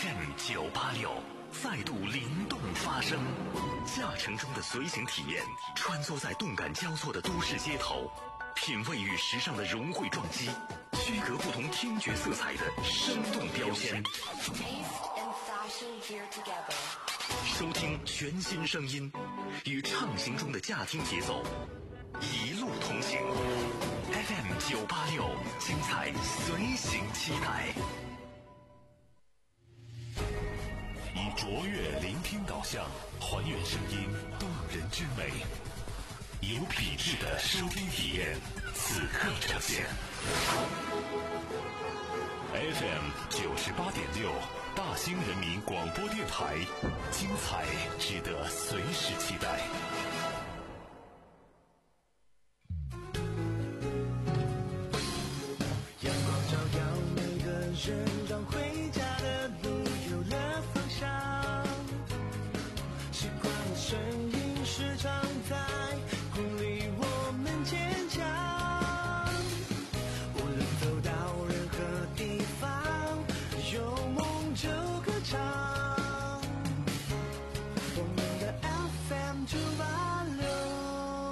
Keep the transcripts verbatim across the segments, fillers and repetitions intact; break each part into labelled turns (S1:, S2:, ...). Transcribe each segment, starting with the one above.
S1: F M 九八六再度灵动发声，驾乘中的随行体验，穿梭在动感交错的都市街头，品味与时尚的融汇撞击，区隔不同听觉色彩的生动标签。收听全新声音，与畅行中的驾听节奏，一路同行。F M 九八六，精彩随行期待。以卓越聆听导向，还原声音动人之美，有品质的收听体验，此刻呈现。F M 九十八点六，大兴人民广播电台，精彩值得随时期待。
S2: 阳光照耀每个人，让回家的路有了方向。习惯的声音时常在鼓励我们坚强。无论走到任何地方，有梦就歌唱。我们的 F M 九八六。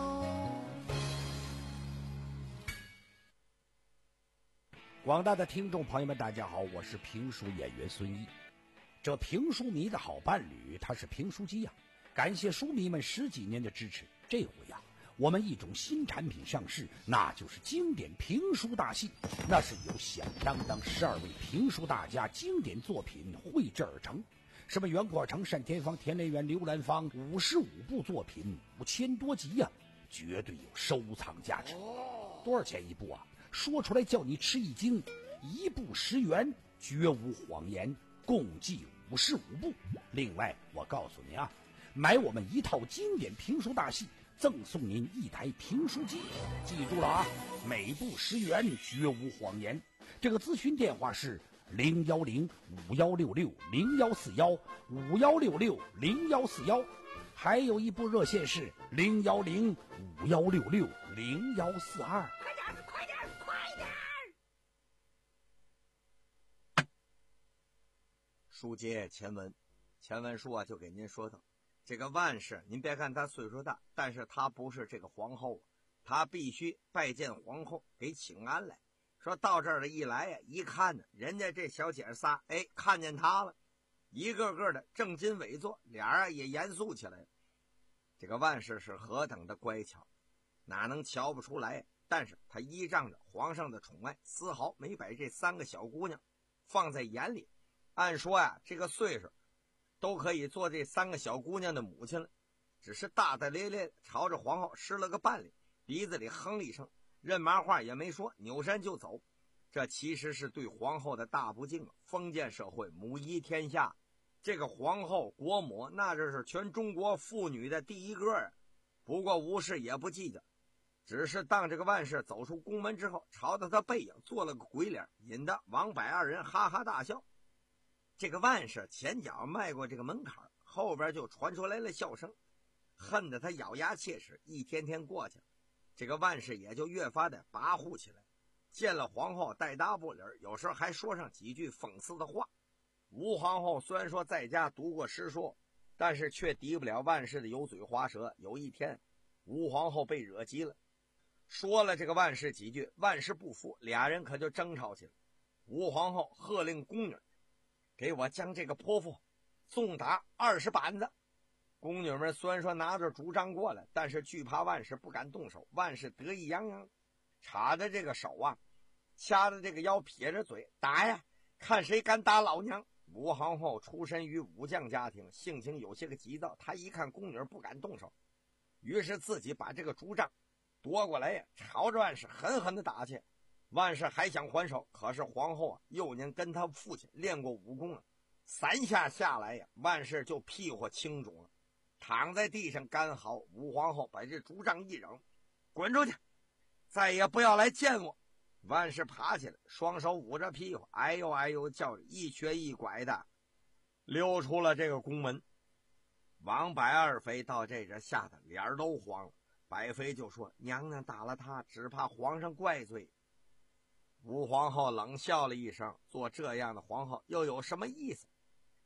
S3: 广大的听众朋友们，大家好，我是评书演员孙一。这评书迷的好伴侣，他是评书机呀、啊。感谢书迷们十几年的支持，这回呀、啊，我们一种新产品上市，那就是经典评书大戏。那是由响当当十二位评书大家经典作品绘制而成，什么袁阔成、单田芳、田连元、刘兰芳，五十五部作品，五千多集呀、啊，绝对有收藏价值。多少钱一部啊？说出来叫你吃一惊，一部十元，绝无谎言，共计五十五部。另外我告诉你啊，买我们一套经典评书大戏，赠送您一台评书机。记住了啊，每部十元，绝无谎言。这个咨询电话是零幺零五幺六六零幺四幺五幺六六零幺四幺，还有一部热线是零幺零五幺六六零幺四二。
S4: 快点，快点，快点！
S5: 书接前文，前文书啊就给您说到，这个万氏，您别看他岁数大，但是他不是这个皇后，他必须拜见皇后，给请安来。说到这儿的一来呀，一看呢，人家这小姐仨，哎，看见他了，一个个的正襟危坐，俩人也严肃起来了。这个万氏是何等的乖巧，哪能瞧不出来？但是他依仗着皇上的宠爱，丝毫没把这三个小姑娘放在眼里。按说呀，这个岁数都可以做这三个小姑娘的母亲了，只是大大咧咧朝着皇后施了个半脸，鼻子里哼了一声，任麻话也没说，扭身就走。这其实是对皇后的大不敬。封建社会母仪天下，这个皇后国母那这是全中国妇女的第一个啊。不过吴氏也不计较，只是当这个万氏走出宫门之后，朝着他背影做了个鬼脸，引得王柏二人哈哈大笑。这个万氏前脚迈过这个门槛，后边就传出来了笑声，恨得他咬牙切齿。一天天过去了，这个万氏也就越发的跋扈起来，见了皇后带搭不理，有时候还说上几句讽刺的话。吴皇后虽然说在家读过诗书，但是却敌不了万氏的油嘴滑舌。有一天吴皇后被惹急了，说了这个万氏几句，万氏不服，俩人可就争吵起来。吴皇后喝令宫女，给我将这个泼妇重打二十板子。宫女们虽然说拿着竹杖过来，但是惧怕万氏，不敢动手。万氏得意洋洋，插着这个手啊，掐着这个腰，撇着嘴，打呀，看谁敢打老娘。吴皇后出身于武将家庭，性情有些个急躁，她一看宫女不敢动手，于是自己把这个竹杖夺过来呀，朝着万氏狠狠地打去。万氏还想还手，可是皇后啊，幼年跟他父亲练过武功啊，三下下来呀，万氏就屁股青肿了，躺在地上干嚎。吴皇后把这竹杖一扔，滚出去，再也不要来见我。万氏爬起来，双手捂着屁股，哎呦哎呦叫着，一瘸一拐的溜出了这个宫门。王百二妃到这这吓得脸都黄了，百妃就说：“娘娘打了他，只怕皇上怪罪。”吴皇后冷笑了一声，做这样的皇后又有什么意思？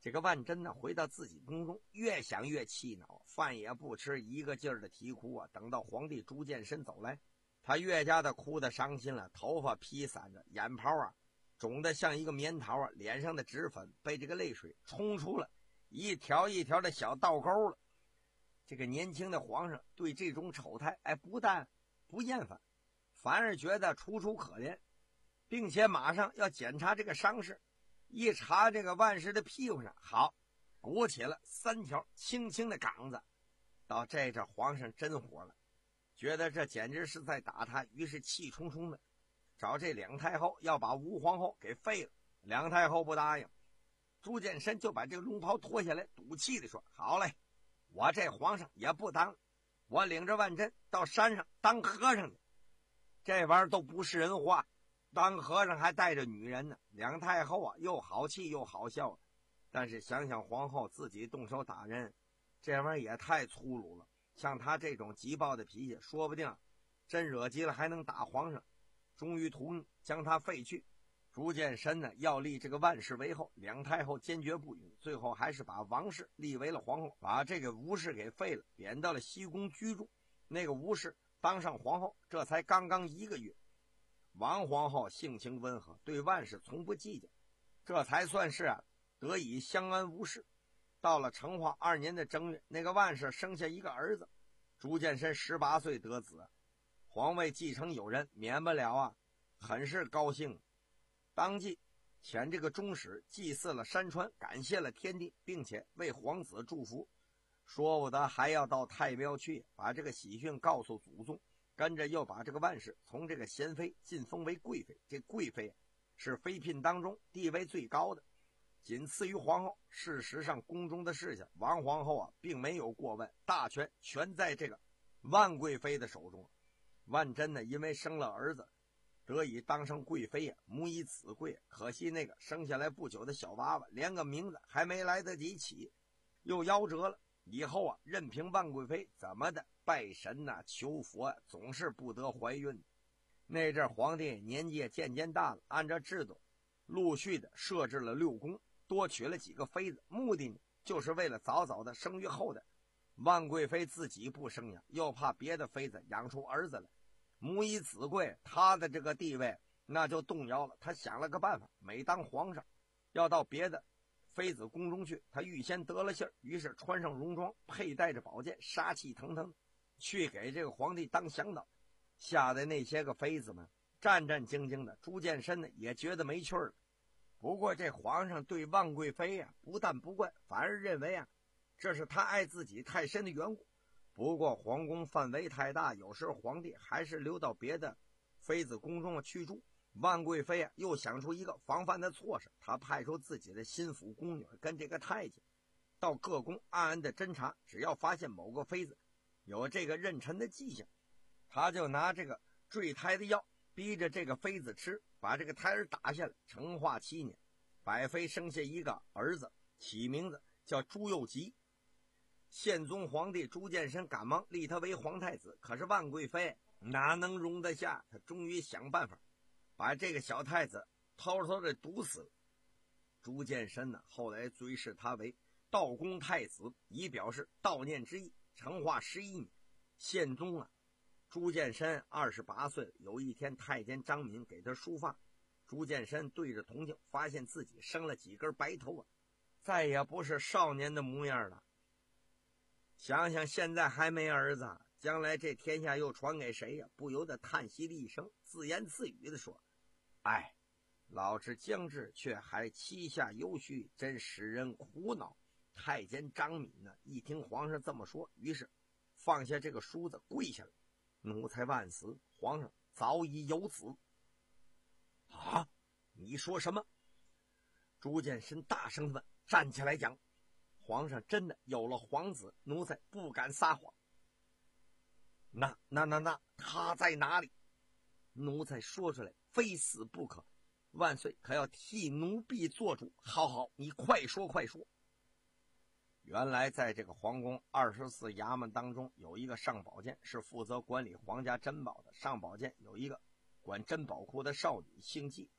S5: 这个万贞呢，回到自己宫中，越想越气恼，饭也不吃，一个劲儿的啼哭啊。等到皇帝朱见深走来，他越加的哭得伤心了，头发披散着，眼泡啊肿得像一个棉桃啊，脸上的脂粉被这个泪水冲出了一条一条的小倒钩了。这个年轻的皇上对这种丑态，哎，不但不厌烦，反而觉得楚楚可怜，并且马上要检查这个伤势。一查这个万氏的屁股上，好，鼓起了三条轻轻的杠子。到这这皇上真火了，觉得这简直是在打他，于是气冲冲的找这两太后要把吴皇后给废了。两太后不答应，朱见深就把这个龙袍脱下来，赌气的说：好嘞，我这皇上也不当，我领着万贞到山上当和尚去。这玩意儿都不是人话，当和尚还带着女人呢。梁太后啊，又好气又好笑，但是想想皇后自己动手打人，这玩意儿也太粗鲁了。像他这种急暴的脾气，说不定真惹急了还能打皇上。终于同意将他废去。朱见深呢，要立这个万氏为后，梁太后坚决不允，最后还是把王氏立为了皇后，把这个吴氏给废了，贬到了西宫居住。那个吴氏当上皇后，这才刚刚一个月。王皇后性情温和，对万氏从不计较，这才算是啊得以相安无事。到了成化二年的正月，那个万氏生下一个儿子，朱见深十八岁得子，皇位继承有人，免不了啊很是高兴。当即遣这个中使祭祀了山川，感谢了天地，并且为皇子祝福，说不得还要到太庙去把这个喜讯告诉祖宗。跟着又把这个万氏从这个贤妃晋封为贵妃，这贵妃是妃嫔当中地位最高的，仅次于皇后。事实上宫中的事情，王皇后啊并没有过问，大权全在这个万贵妃的手中。万贞呢，因为生了儿子，得以当上贵妃啊，母以子贵。可惜那个生下来不久的小娃娃，连个名字还没来得及起，又夭折了。以后啊，任凭万贵妃怎么的拜神呐、啊、求佛、啊，总是不得怀孕。那阵皇帝年纪也渐渐大了，按照制度，陆续的设置了六宫，多娶了几个妃子，目的呢，就是为了早早的生育后代。万贵妃自己不生养，又怕别的妃子养出儿子来，母以子贵，她的这个地位那就动摇了。她想了个办法，每当皇上要到别的妃子宫中去，他预先得了信儿，于是穿上戎装，佩戴着宝剑，杀气腾腾去给这个皇帝当向导。吓得那些个妃子们战战兢兢的。朱见深呢也觉得没趣儿了。不过这皇上对万贵妃啊不但不惯，反而认为啊这是他爱自己太深的缘故。不过皇宫范围太大，有时皇帝还是留到别的妃子宫中去住。万贵妃啊，又想出一个防范的措施，他派出自己的心腹宫女跟这个太监到各宫暗暗的侦查，只要发现某个妃子有这个妊娠的迹象，他就拿这个坠胎的药逼着这个妃子吃，把这个胎儿打下来。成化七年，百妃生下一个儿子，起名字叫朱佑吉。宪宗皇帝朱见深赶忙立他为皇太子，可是万贵妃哪能容得下，他终于想办法把这个小太子偷偷的毒死了。朱见深呢，后来追谥他为道公太子，以表示悼念之意。成化十一年，宪宗啊，朱见深二十八岁了。有一天，太监张敏给他梳发，朱见深对着铜镜，发现自己生了几根白头啊，再也不是少年的模样了。想想现在还没儿子，将来这天下又传给谁呀？不由得叹息了一声，自言自语地说：哎，老子将至，却还膝下犹虚，真使人苦恼。太监张敏呢，一听皇上这么说，于是放下这个梳子，跪下来：奴才万死，皇上早已有子。啊，你说什么？朱见深大声问，站起来讲：皇上真的有了皇子，奴才不敢撒谎。那那那那他在哪里？奴才说出来，非死不可。万岁可要替奴婢做主。好好，你快说快说。原来在这个皇宫二十四衙门当中，有一个上宝监，是负责管理皇家珍宝的。上宝监有一个管珍宝库的少女，姓纪。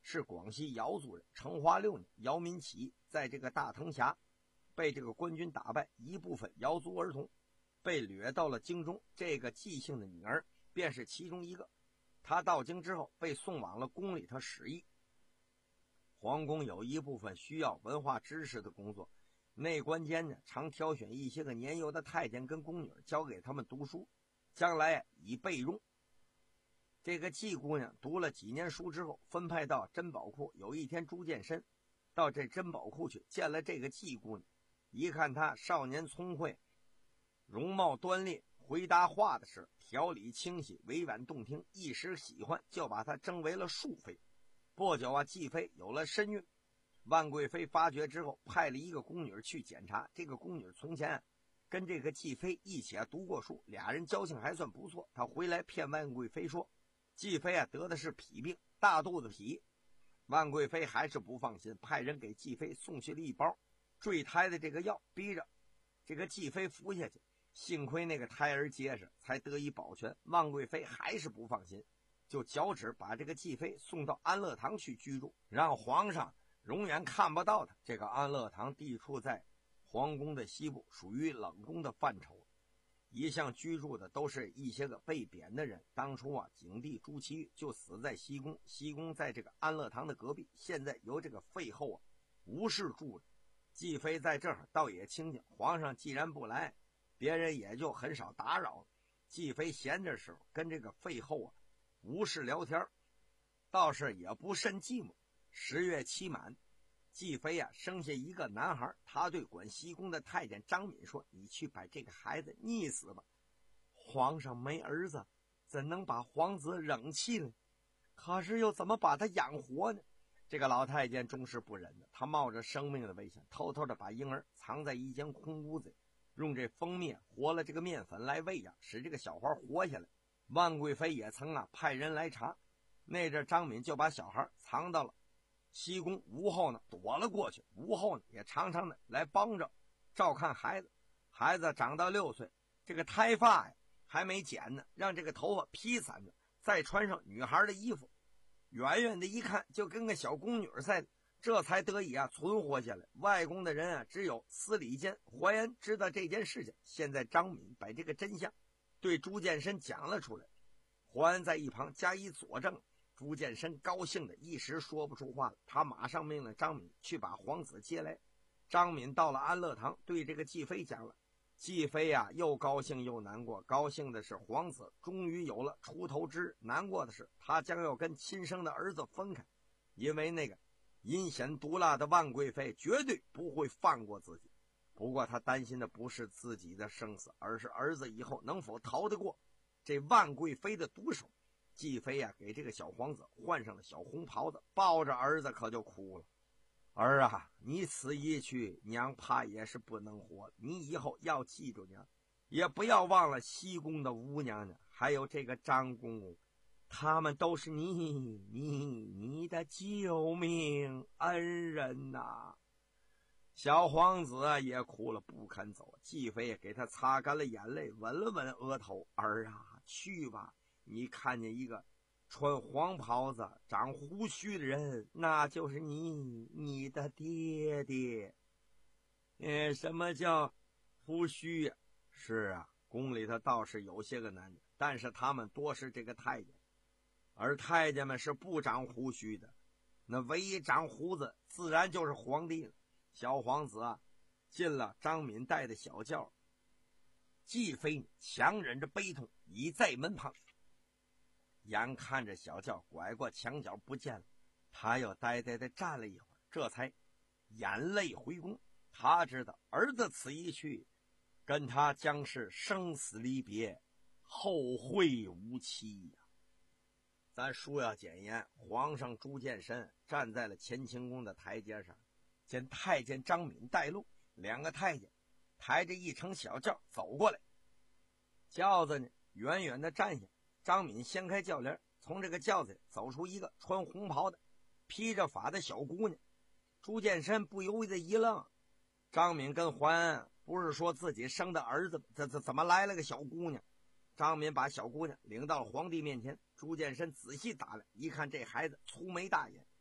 S5: 是广西瑶族人。成化六年，姚民起在这个大藤峡被这个官军打败，一部分瑶族儿童被掠到了京中，这个纪姓的女儿便是其中一个。他到京之后被送往了宫里头使役。皇宫有一部分需要文化知识的工作，内官监呢常挑选一些个年幼的太监跟宫女，教给他们读书，将来以备用。这个季姑娘读了几年书之后，分派到珍宝库。有一天朱见深到这珍宝库去，见了这个季姑娘，一看她少年聪慧，容貌端烈，回答话的是条理清晰，委婉动听，一时喜欢，就把她征为了庶妃。不久啊，季妃有了身孕。万贵妃发觉之后，派了一个宫女去检查。这个宫女从前跟这个季妃一起啊读过书，俩人交情还算不错。她回来骗万贵妃说，季妃啊得的是痞病，大肚子痞。万贵妃还是不放心，派人给季妃送去了一包坠胎的这个药，逼着这个季妃服下去。幸亏那个胎儿结实，才得以保全。万贵妃还是不放心，就脚旨把这个季妃送到安乐堂去居住，让皇上永远看不到她。这个安乐堂地处在皇宫的西部，属于冷宫的范畴。一向居住的都是一些个被贬的人。当初啊，景帝朱祁钰就死在西宫，西宫在这个安乐堂的隔壁，现在由这个废后啊吴氏住着。季妃在这儿倒也清静，皇上既然不来，别人也就很少打扰了。季妃闲着时候跟这个废后啊吴氏聊天，倒是也不甚寂寞。十月期满，季妃啊生下一个男孩，他对管西宫的太监张敏说，你去把这个孩子溺死吧，皇上没儿子，怎能把皇子扔弃呢？可是又怎么把他养活呢？这个老太监终是不忍的，他冒着生命的危险，偷偷的把婴儿藏在一间空屋子，用这蜂蜜和了这个面粉来喂养，使这个小孩活下来。万贵妃也曾啊派人来查，那阵张敏就把小孩藏到了西宫，吴后呢躲了过去。吴后呢也常常的来帮着照看孩子。孩子长到六岁，这个胎发呀还没剪呢，让这个头发披散着，再穿上女孩的衣服，远远的一看就跟个小宫女似的，这才得以啊存活下来。外宫的人啊只有司礼监、怀恩知道这件事情。现在张敏把这个真相对朱见深讲了出来，怀恩在一旁加以佐证。朱见深高兴的一时说不出话了，他马上命令张敏去把皇子接来。张敏到了安乐堂，对这个季妃讲了。季妃啊又高兴又难过，高兴的是皇子终于有了出头之日，难过的是他将要跟亲生的儿子分开，因为那个阴险毒辣的万贵妃绝对不会放过自己。不过他担心的不是自己的生死，而是儿子以后能否逃得过这万贵妃的毒手。季妃啊给这个小皇子换上了小红袍子，抱着儿子可就哭了。儿啊，你此一去，娘怕也是不能活了。你以后要记住娘，也不要忘了西宫的吴娘娘，还有这个张公公，他们都是你你你的救命恩人呐、啊！小皇子也哭了，不肯走。季妃也给他擦干了眼泪，吻了吻额头。儿啊，去吧，你看见一个穿黄袍子长胡须的人，那就是你你的爹爹。呃，什么叫胡须呀？是啊，宫里头倒是有些个男人，但是他们多是这个太监，而太监们是不长胡须的，那唯一长胡子自然就是皇帝了。小皇子啊进了张敏带的小轿，季妃强忍着悲痛倚在门旁，眼看着小轿拐过墙角不见了，他又呆呆地站了一会儿，这才眼泪回宫。他知道儿子此一去，跟他将是生死离别，后会无期呀、啊。咱书要简言，皇上朱见深站在了乾清宫的台阶上，见太监张敏带路，两个太监抬着一乘小轿走过来。轿子呢远远地站下，张敏掀开轿帘，从这个轿子里走出一个穿红袍的披着发的小姑娘。朱见深不由得一愣，张敏跟怀恩不是说自己生的儿子，这这怎么来了个小姑娘？张敏把小姑娘领到了皇帝面前，朱见深仔细打量，一看这孩子粗眉大眼，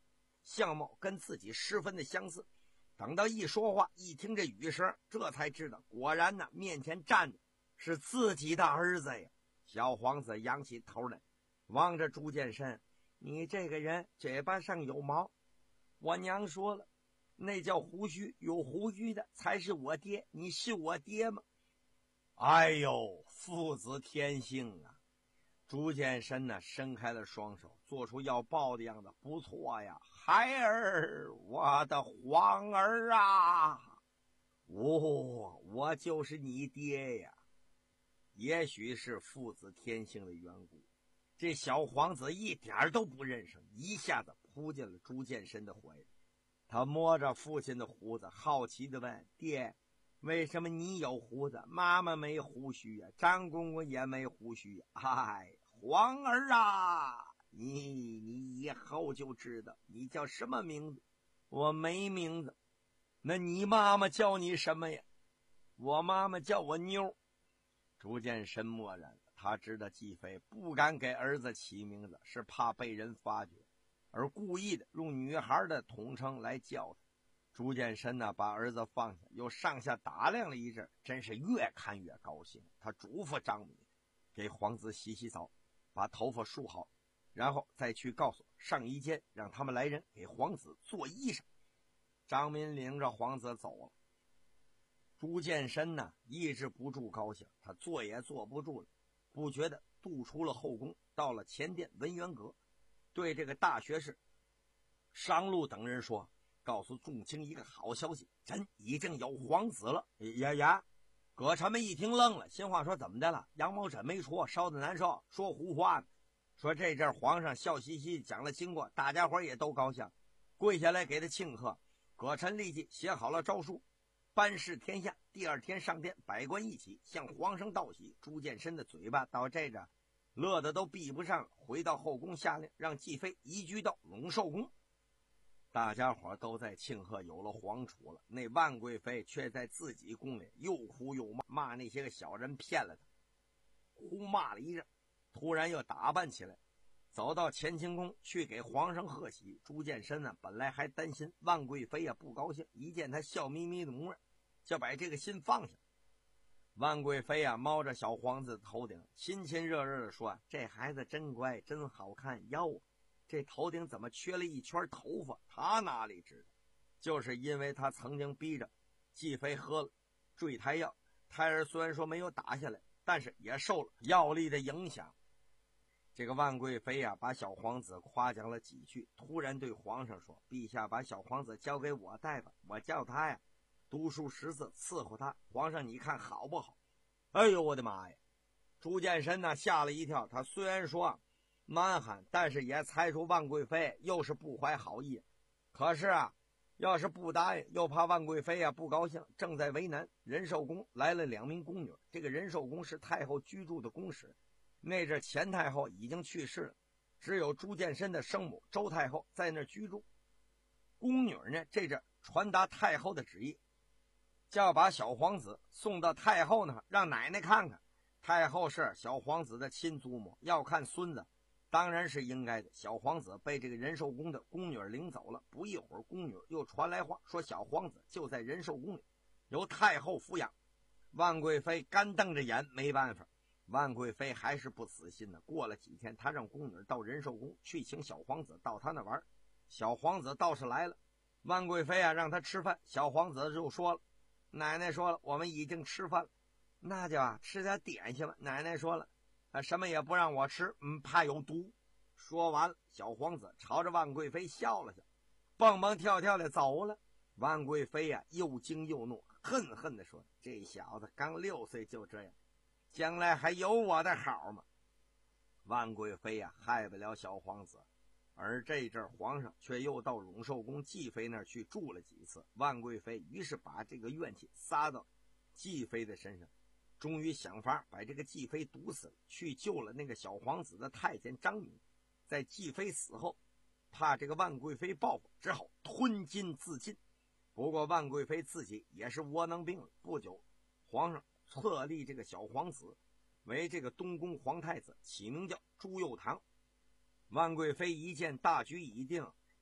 S5: 相貌跟自己十分的相似。等到一说话，一听这语声，这才知道，果然呢，面前站的是自己的儿子呀。小皇子仰起头来，望着朱见深：“你这个人嘴巴上有毛，我娘说了，那叫胡须，有胡须的才是我爹，你是我爹吗？”哎呦，父子天性啊！朱见深呢，伸开了双手，做出要抱的样子。不错呀，孩儿，我的皇儿啊！哦，我就是你爹呀！也许是父子天性的缘故，这小皇子一点都不认生，一下子扑进了朱见深的怀里。他摸着父亲的胡子，好奇地问：“爹，为什么你有胡子，妈妈没胡须呀？张公公也没胡须呀？”哎，皇儿啊，你你以后就知道你叫什么名字。我没名字。那你妈妈叫你什么呀？我妈妈叫我妞。朱见深默然了，他知道季飞不敢给儿子起名字，是怕被人发觉，而故意的用女孩的统称来叫他。朱见深呢，把儿子放下，又上下打量了一阵，真是越看越高兴。他嘱咐张敏给皇子洗洗澡，把头发梳好，然后再去告诉上衣间，让他们来人给皇子做衣裳。张敏领着皇子走了。朱见深呢，抑制不住高兴，他坐也坐不住了，不觉得渡出了后宫，到了前殿文渊阁，对这个大学士商路等人说：“告诉众卿一个好消息，朕已经有皇子了。”呀呀！葛臣们一听愣了，心话说：“怎么的了？羊毛枕没戳，烧得难受，说胡话呢。”说这阵皇上笑嘻嘻讲了经过，大家伙也都高兴，跪下来给他庆贺。葛臣立即写好了诏书，班示天下。第二天上殿，百官一起向皇上道喜。朱见深的嘴巴到这着乐得都闭不上了，回到后宫下令让季飞移居到龙寿宫。大家伙都在庆贺有了皇储了，那万贵妃却在自己宫里又哭又骂，骂那些个小人骗了他，呼骂了一阵，突然又打扮起来，走到乾清宫去给皇上贺喜。朱见深呢，本来还担心万贵妃也不高兴，一见他笑眯眯的模样，就把这个心放下。万贵妃啊，猫着小皇子的头顶，亲亲热热的说：“这孩子真乖，真好看哟。这头顶怎么缺了一圈头发？他哪里知道？就是因为他曾经逼着季飞喝了坠胎药，胎儿虽然说没有打下来，但是也受了药力的影响。”这个万贵妃啊，把小皇子夸奖了几句，突然对皇上说：“陛下把小皇子交给我带吧，我叫他呀读书识字，伺候他。皇上你看好不好？”哎呦我的妈呀！朱见深呢吓了一跳，他虽然说蛮横，但是也猜出万贵妃又是不怀好意。可是啊，要是不答应，又怕万贵妃啊不高兴，正在为难。仁寿宫来了两名宫女，这个仁寿宫是太后居住的宫室，那阵前太后已经去世了，只有朱见深的生母周太后在那儿居住。宫女呢，这阵传达太后的旨意，叫把小皇子送到太后那，让奶奶看看。太后是小皇子的亲祖母，要看孙子当然是应该的。小皇子被这个仁寿宫的宫女领走了，不一会儿宫女又传来话，说小皇子就在仁寿宫里，由太后抚养。万贵妃干瞪着眼，没办法。万贵妃还是不死心呢。过了几天，她让宫女到仁寿宫去请小皇子到她那玩。小皇子倒是来了，万贵妃啊让他吃饭，小皇子就说了：“奶奶说了，我们已经吃饭了，那就啊吃点点心吧。”奶奶说了，啊什么也不让我吃，嗯，怕有毒。说完了，小皇子朝着万贵妃笑了笑，蹦蹦跳跳的走了。万贵妃呀、啊、又惊又怒，恨恨的说：“这小子刚六岁就这样，将来还有我的好吗？”万贵妃呀、啊、害不了小皇子。而这阵皇上却又到永寿宫季妃那儿去住了几次，万贵妃于是把这个怨气撒到季妃的身上，终于想法把这个季妃毒死了，去救了那个小皇子的太监张敏。在季妃死后，怕这个万贵妃报复，只好吞金自尽。不过万贵妃自己也是窝囊病了，不久皇上册立这个小皇子为这个东宫皇太子，起名叫朱佑樘。万贵妃一见大局已定，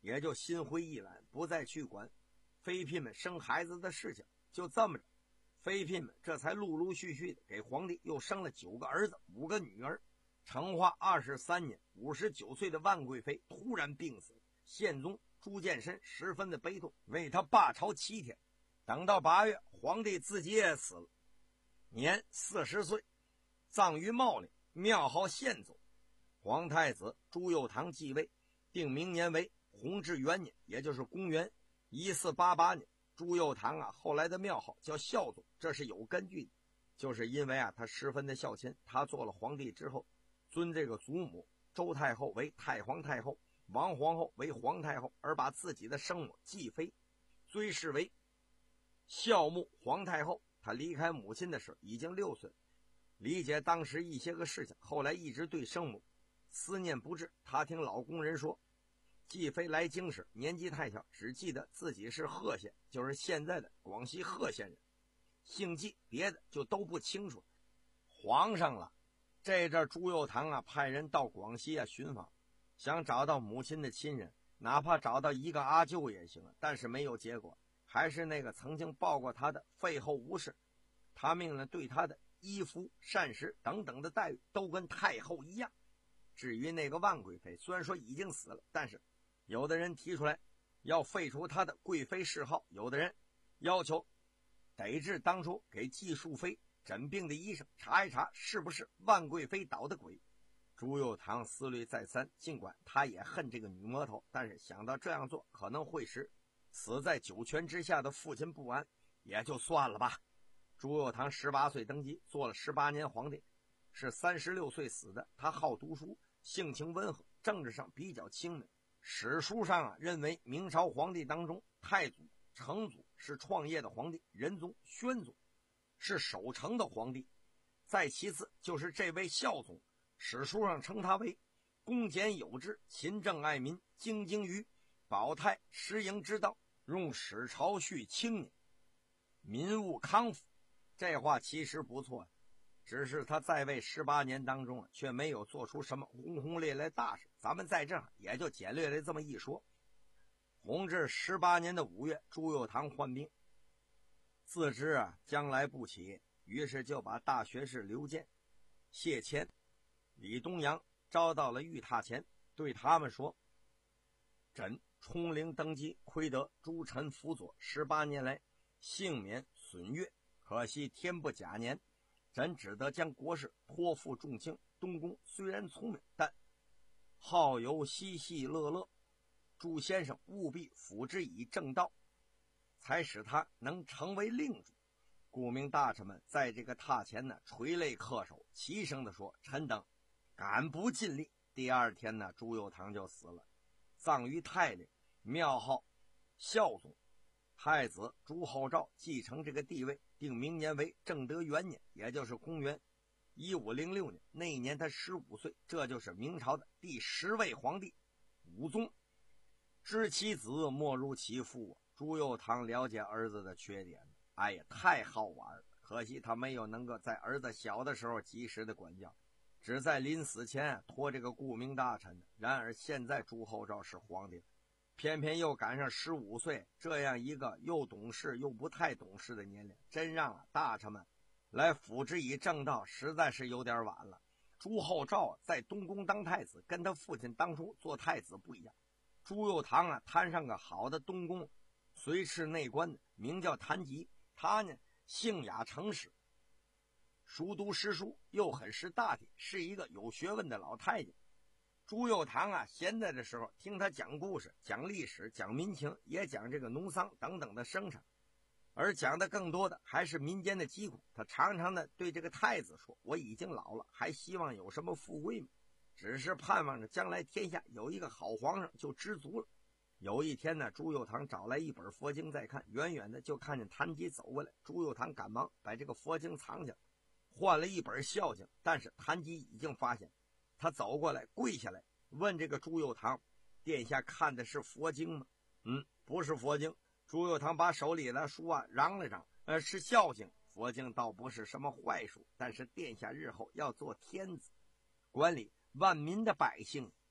S5: 也就心灰意懒，不再去管妃嫔们生孩子的事情。就这么着，妃嫔们这才陆陆续续的给皇帝又生了九个儿子，五个女儿。成化二十三年，五十九岁的万贵妃突然病死，宪宗朱见深十分的悲痛，为他罢朝七天。等到八月，皇帝自己也死了，年四十岁，葬于茂陵，庙号宪宗。皇太子朱佑樘继位，定明年为弘治元年，也就是公元一四八八年。朱佑樘啊，后来的庙号叫孝宗，这是有根据的，就是因为啊，他十分的孝亲。他做了皇帝之后，尊这个祖母周太后为太皇太后，王皇后为皇太后，而把自己的生母继妃追谥为孝穆皇太后。他离开母亲的时候已经六岁，理解当时一些个事情，后来一直对生母思念不至。他听老工人说，继妃来京时年纪太小，只记得自己是贺县，就是现在的广西贺县人，姓纪，别的就都不清楚。皇上了，这阵朱佑樘啊派人到广西啊寻访，想找到母亲的亲人，哪怕找到一个阿舅也行，但是没有结果，还是那个曾经抱过他的废后无事。他命令对他的衣服膳食等等的待遇都跟太后一样。至于那个万贵妃，虽然说已经死了，但是有的人提出来要废除他的贵妃谥号，有的人要求逮至当初给纪淑妃诊病的医生查一查是不是万贵妃捣的鬼。朱佑樘思虑再三，尽管他也恨这个女魔头，但是想到这样做可能会使死在九泉之下的父亲不安，也就算了吧。朱佑樘十八岁登基，做了十八年皇帝，是三十六岁死的。他好读书，性情温和，政治上比较清明。史书上啊认为明朝皇帝当中，太祖、成祖是创业的皇帝，仁宗、宣宗是守成的皇帝，再其次就是这位孝宗，史书上称他为恭俭有志、勤政爱民、精精于保泰实营之道，用史朝序清宁，民务康复。这话其实不错，只是他在位十八年当中啊，却没有做出什么轰轰烈烈大事。咱们在这儿也就简略的这么一说。弘治十八年的五月，朱佑樘患病，自知啊将来不起，于是就把大学士刘健、谢谦、李东阳招到了御榻前，对他们说：朕冲陵登基，亏得诸臣辅佐，十八年来幸免损月，可惜天不假年，朕只得将国事托付众卿。东宫虽然聪明，但好游嬉戏乐乐，朱先生务必辅之以正道，才使他能成为令主。顾命大臣们在这个榻前呢垂泪恪首，齐声的说：臣等敢不尽力。第二天呢，朱佑樘就死了，葬于泰陵，庙号孝宗。太子朱厚照继承这个地位，定明年为正德元年，也就是公元一五零六年。那一年他十五岁，这就是明朝的第十位皇帝武宗。知其子莫如其父，朱佑樘了解儿子的缺点，哎呀，太好玩了。可惜他没有能够在儿子小的时候及时的管教，只在临死前托这个顾命大臣。然而现在朱厚照是皇帝了，偏偏又赶上十五岁，这样一个又懂事又不太懂事的年龄，真让啊大臣们来辅之以正道，实在是有点晚了。朱厚照在东宫当太子，跟他父亲当初做太子不一样。朱佑樘啊摊上个好的东宫随侍内官的，名叫谭吉。他呢性雅诚实，熟读诗书，又很识大体，是一个有学问的老太监。朱佑樘啊闲在的时候听他讲故事，讲历史，讲民情，也讲这个农桑等等的生产，而讲的更多的还是民间的疾苦。他常常的对这个太子说：我已经老了，还希望有什么富贵吗？只是盼望着将来天下有一个好皇上就知足了。有一天呢，朱佑樘找来一本佛经在看，远远的就看见谭吉走过来。朱佑樘赶忙把这个佛经藏起来，换了一本孝经。但是谭吉已经发现，他走过来跪下来问这个朱佑樘：殿下看的是佛经吗？嗯，不是佛经。朱佑樘把手里的书啊嚷了嚷，呃，是孝经。佛经倒不是什么坏书，但是殿下日后要做天子，管理万民的百姓，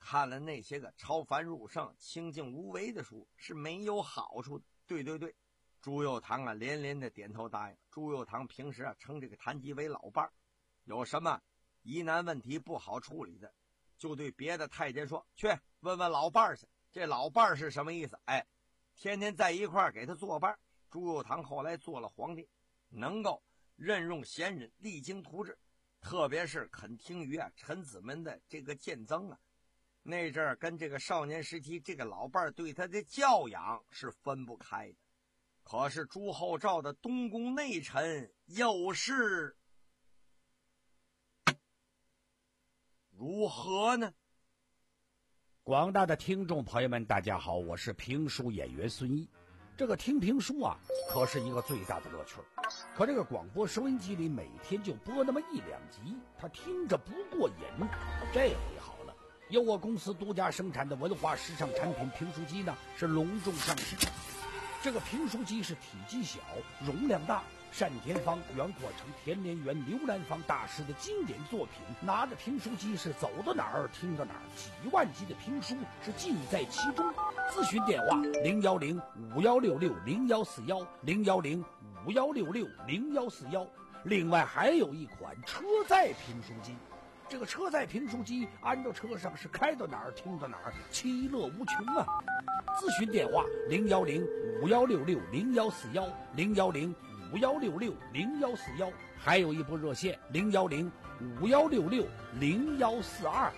S5: 看了那些个超凡入圣、清净无为的书是没有好处的。对对对，朱佑堂啊连连的点头答应。朱佑堂平时啊称这个谭吉为老伴儿，有什么疑难问题不好处理的，就对别的太监说，去问问老伴儿去。这老伴儿是什么意思？哎，天天在一块儿给他作伴。朱佑堂后来做了皇帝，能够任用贤人，励精图治，特别是肯听于啊臣子们的这个谏增啊。那阵儿跟这个少年时期这个老伴儿对他的教养是分不开的。可是朱厚照的东宫内臣又是如何呢？
S3: 广大的听众朋友们，大家好，我是评书演员孙一。这个听评书啊，可是一个最大的乐趣。可这个广播收音机里每天就播那么一两集，他听着不过瘾。这回好了，由我公司独家生产的文化时尚产品评书机呢，是隆重上市。这个评书机是体积小，容量大，单田芳、袁阔成、田连元、刘兰芳大师的经典作品，拿着评书机是走到哪儿听到哪儿，几万集的评书是尽在其中。咨询电话零幺零五幺六六零幺四幺零幺零五幺六六零幺四幺。另外还有一款车载评书机，这个车载评书机安到车上是开到哪儿听到哪儿，其乐无穷啊！咨询电话零幺零五幺六六零幺四幺零幺零五幺六六零幺四幺，还有一部热线零幺零五幺六六零幺四二。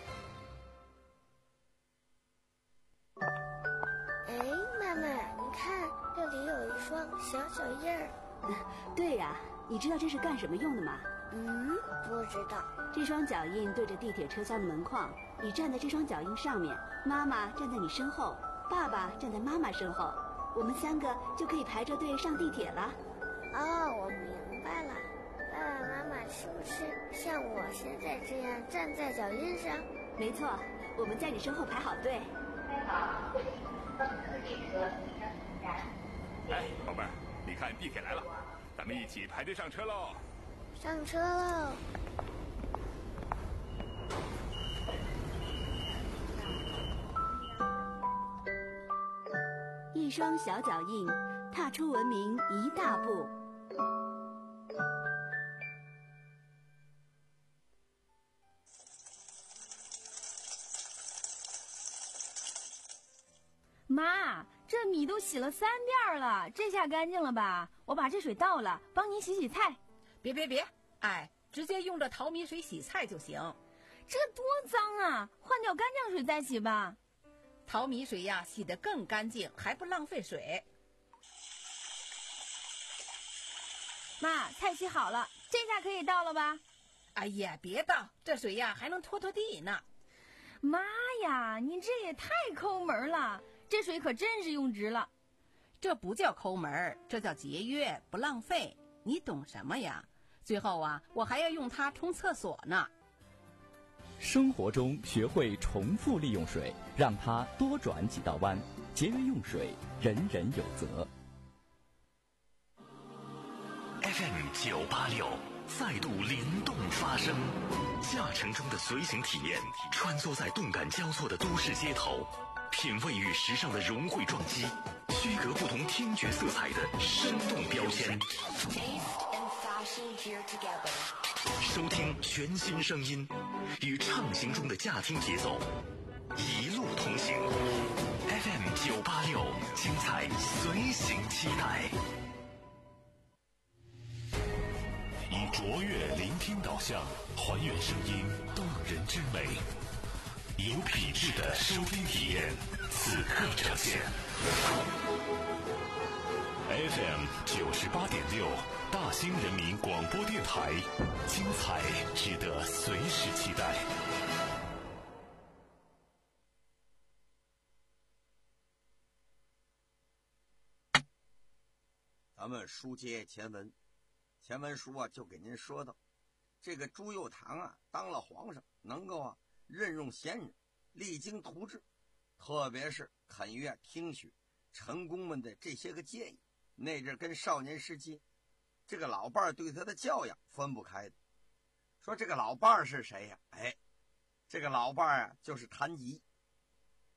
S6: 哎，妈妈，你看这里有一双小脚印儿。
S7: 对呀、啊，你知道这是干什么用的吗？
S6: 嗯，不知道。
S7: 这双脚印对着地铁车厢的门框，你站在这双脚印上面，妈妈站在你身后，爸爸站在妈妈身后，我们三个就可以排着队上地铁了。
S6: 哦，我明白了。爸爸妈妈是不是像我现在这样站在脚印上？
S7: 没错，我们在你身后排好队。
S8: 哎，宝贝儿，你看地铁来了，咱们一起排队上车喽！
S6: 上车喽！
S7: 一双小脚印，踏出文明一大步。
S9: 妈，这米都洗了三遍了，这下干净了吧？我把这水倒了，帮您洗洗菜。
S4: 别别别，哎，直接用这淘米水洗菜就行。
S9: 这多脏啊，换掉干净水再洗吧。
S4: 淘米水呀，洗得更干净，还不浪费水。
S9: 妈，菜洗好了，这下可以倒了吧？
S4: 哎呀，别倒，这水呀还能拖拖地呢。
S9: 妈呀，你这也太抠门了，这水可真是用值了。
S4: 这不叫抠门，这叫节约，不浪费。你懂什么呀？最后啊，我还要用它冲厕所呢。
S10: 生活中学会重复利用水，让它多转几道弯，节约用水，人人有责。
S1: F M 九八六再度灵动发声，驾乘中的随行体验，穿梭在动感交错的都市街头，品味与时尚的融汇撞击，区隔不同听觉色彩的生动标签。收听全新声音，与畅行中的驾听节奏，一路同行。F M 九八六，精彩随行期待。以卓越聆听导向，还原声音动人之美，有品质的收听体验，此刻呈现。F M 九十八点六，大兴人民广播电台，精彩值得随时期待。
S5: 咱们书接前文，前文书啊就给您说到，这个朱佑樘啊当了皇上，能够啊任用贤人，励精图治，特别是肯于啊听取臣工们的这些个建议。那阵跟少年时期这个老伴儿对他的教养分不开的。说这个老伴儿是谁呀、啊？哎，这个老伴儿啊就是谭吉。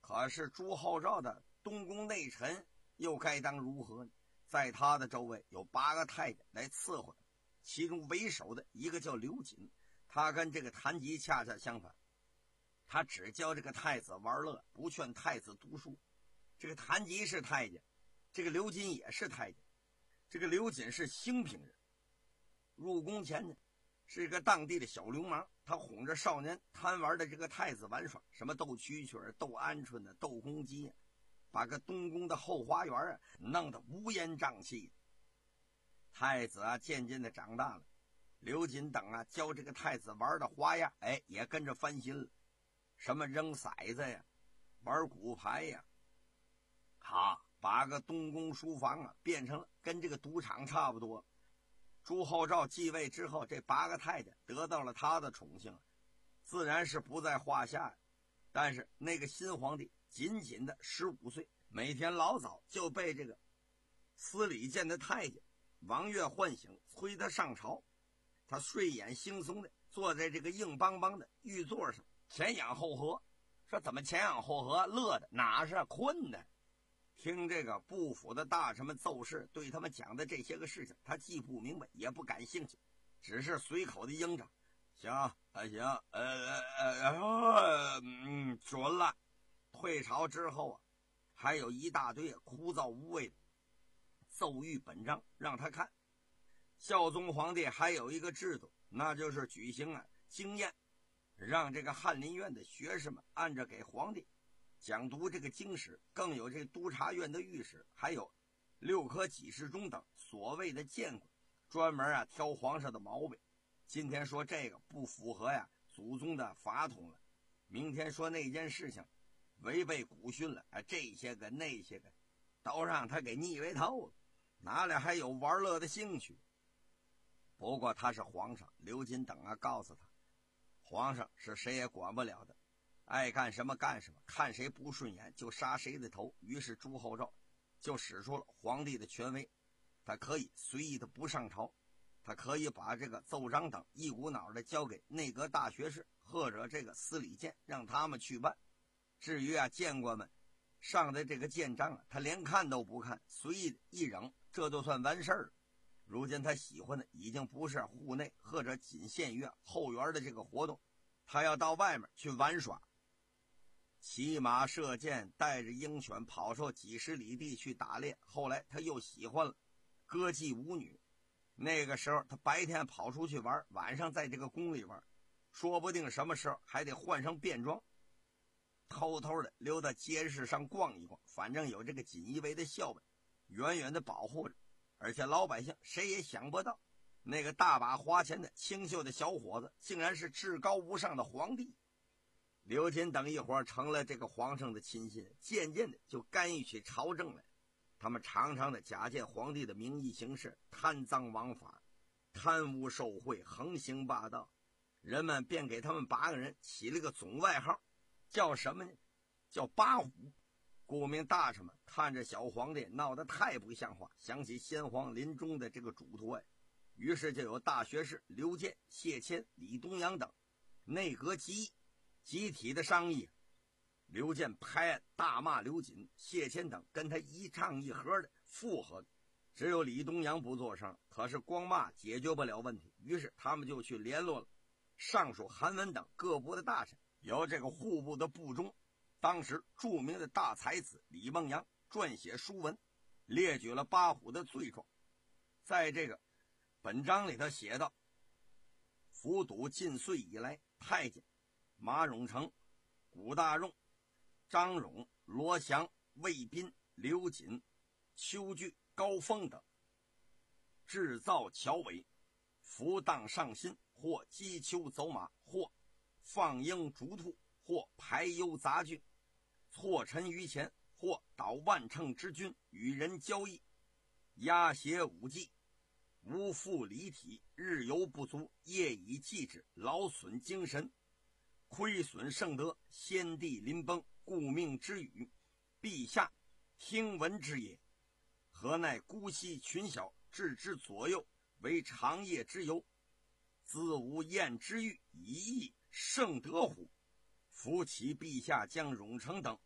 S5: 可是朱厚照的东宫内臣又该当如何呢？在他的周围有八个太监来伺候他，其中为首的一个叫刘瑾，他跟这个谭吉恰恰相反，他只教这个太子玩乐，不劝太子读书。这个谭吉是太监，这个刘瑾也是太监。这个刘瑾是兴平人，入宫前呢是一个当地的小流氓，他哄着少年贪玩的这个太子玩耍，什么斗蛐蛐、斗鹌鹑的、斗公鸡，把个东宫的后花园啊弄得乌烟瘴气的。太子啊渐渐的长大了，刘瑾等啊教这个太子玩的花样，哎，也跟着翻新了，什么扔骰子呀，玩骨牌呀，哈，把个东宫书房啊变成了跟这个赌场差不多。朱厚照继位之后，这八个太监得到了他的宠幸，自然是不在话下。但是那个新皇帝仅仅的十五岁，每天老早就被这个司礼监的太监王悦唤醒，催他上朝。他睡眼惺忪的坐在这个硬邦邦的玉座上，前仰后合。说怎么前仰后合？乐的哪是困的？听这个部府的大臣们奏事，对他们讲的这些个事情，他既不明白也不感兴趣，只是随口的应着行啊行，呃呃呃嗯准了。退朝之后啊，还有一大堆枯燥无味的奏谕本章让他看。孝宗皇帝还有一个制度，那就是举行啊经验，让这个翰林院的学士们按着给皇帝讲读这个经史，更有这督察院的御史，还有六科给事中等所谓的谏官，专门啊挑皇上的毛病。今天说这个不符合呀祖宗的法统了，明天说那件事情违背古训了，啊，这些个那些个都让他给腻歪透了，哪里还有玩乐的兴趣？不过他是皇上，刘瑾等啊告诉他，皇上是谁也管不了的，爱干什么干什么，看谁不顺眼就杀谁的头。于是朱厚照就使出了皇帝的权威，他可以随意的不上朝，他可以把这个奏章等一股脑的交给内阁大学士或者这个司礼监，让他们去办。至于啊谏官们上的这个谏章啊，他连看都不看，随意一扔，这就算完事儿了。如今他喜欢的已经不是户内或者仅限于后园的这个活动，他要到外面去玩耍，骑马射箭，带着鹰犬跑出几十里地去打猎。后来他又喜欢了歌妓舞女，那个时候他白天跑出去玩，晚上在这个宫里玩，说不定什么时候还得换上便装，偷偷的溜到街市上逛一逛，反正有这个锦衣卫的校尉远远的保护着。而且老百姓谁也想不到，那个大把花钱的清秀的小伙子竟然是至高无上的皇帝。刘瑾等一伙成了这个皇上的亲信，渐渐的就干预起朝政来。他们常常的假借皇帝的名义行事，贪赃枉法，贪污受贿，横行霸道。人们便给他们八个人起了个总外号，叫什么呢？叫八虎。顾命大臣们看着小皇帝闹得太不像话，想起先皇临终的这个嘱托，于是就有大学士刘健、谢谦、李东阳等内阁集议，集体的商议。刘健拍案大骂刘瑾，谢谦等跟他一唱一和的附和，只有李东阳不作声。可是光骂解决不了问题，于是他们就去联络了尚书韩文等各部的大臣，由这个户部的部中当时著名的大才子李梦阳撰写书文，列举了八虎的罪状。在这个本章里头写道，府堵晋岁以来，太监马永成、古大用、张勇、罗祥、魏斌、刘瑾、邱据、高峰等制造桥尾，扶荡上新，或击丘走马，或放鹰逐兔，或排忧杂郡，错陈于前，或导万乘之军与人交易，压胁武技，无复离体，日游不足，夜以继之，劳损精神，亏损圣德，先帝临崩，顾命之语，陛下听闻之也。何奈姑息群小，置之左右，为长夜之由，自无厌之欲，以益圣德乎？扶起陛下将永成等